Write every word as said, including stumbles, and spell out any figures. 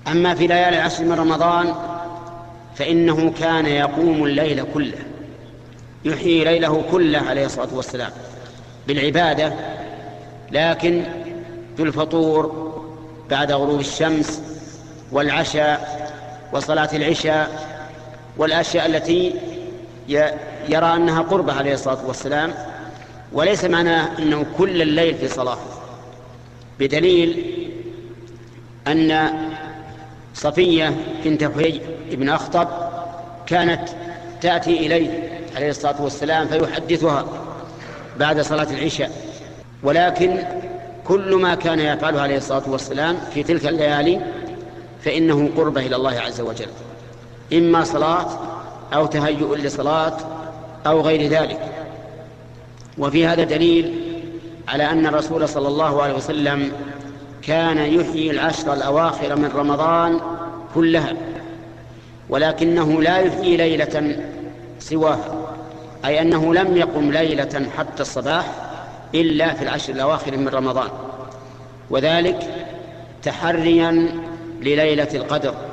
أما في ليالي العشر من رمضان فإنه كان يقوم الليل كله، يحيي ليله كله عليه الصلاة والسلام بالعبادة، لكن بالفطور بعد غروب الشمس والعشاء وصلاة العشاء والأشياء التي يرى أنها قربة عليه الصلاة والسلام، وليس معناه أنه كل الليل في صلاة، بدليل أن صفية بنت حيي بن أخطب كانت تأتي إليه عليه الصلاة والسلام فيحدثها بعد صلاة العشاء، ولكن كل ما كان يفعله عليه الصلاة والسلام في تلك الليالي فإنه قربة إلى الله عز وجل، إما صلاة أو تهيؤ لصلاة أو غير ذلك. وفي هذا دليل على أن الرسول صلى الله عليه وسلم كان يحيي العشر الأواخر من رمضان كلها، ولكنه لا يحيي ليلة سواها، أي أنه لم يقم ليلة حتى الصباح إلا في العشر الأواخر من رمضان، وذلك تحريا لليلة القدر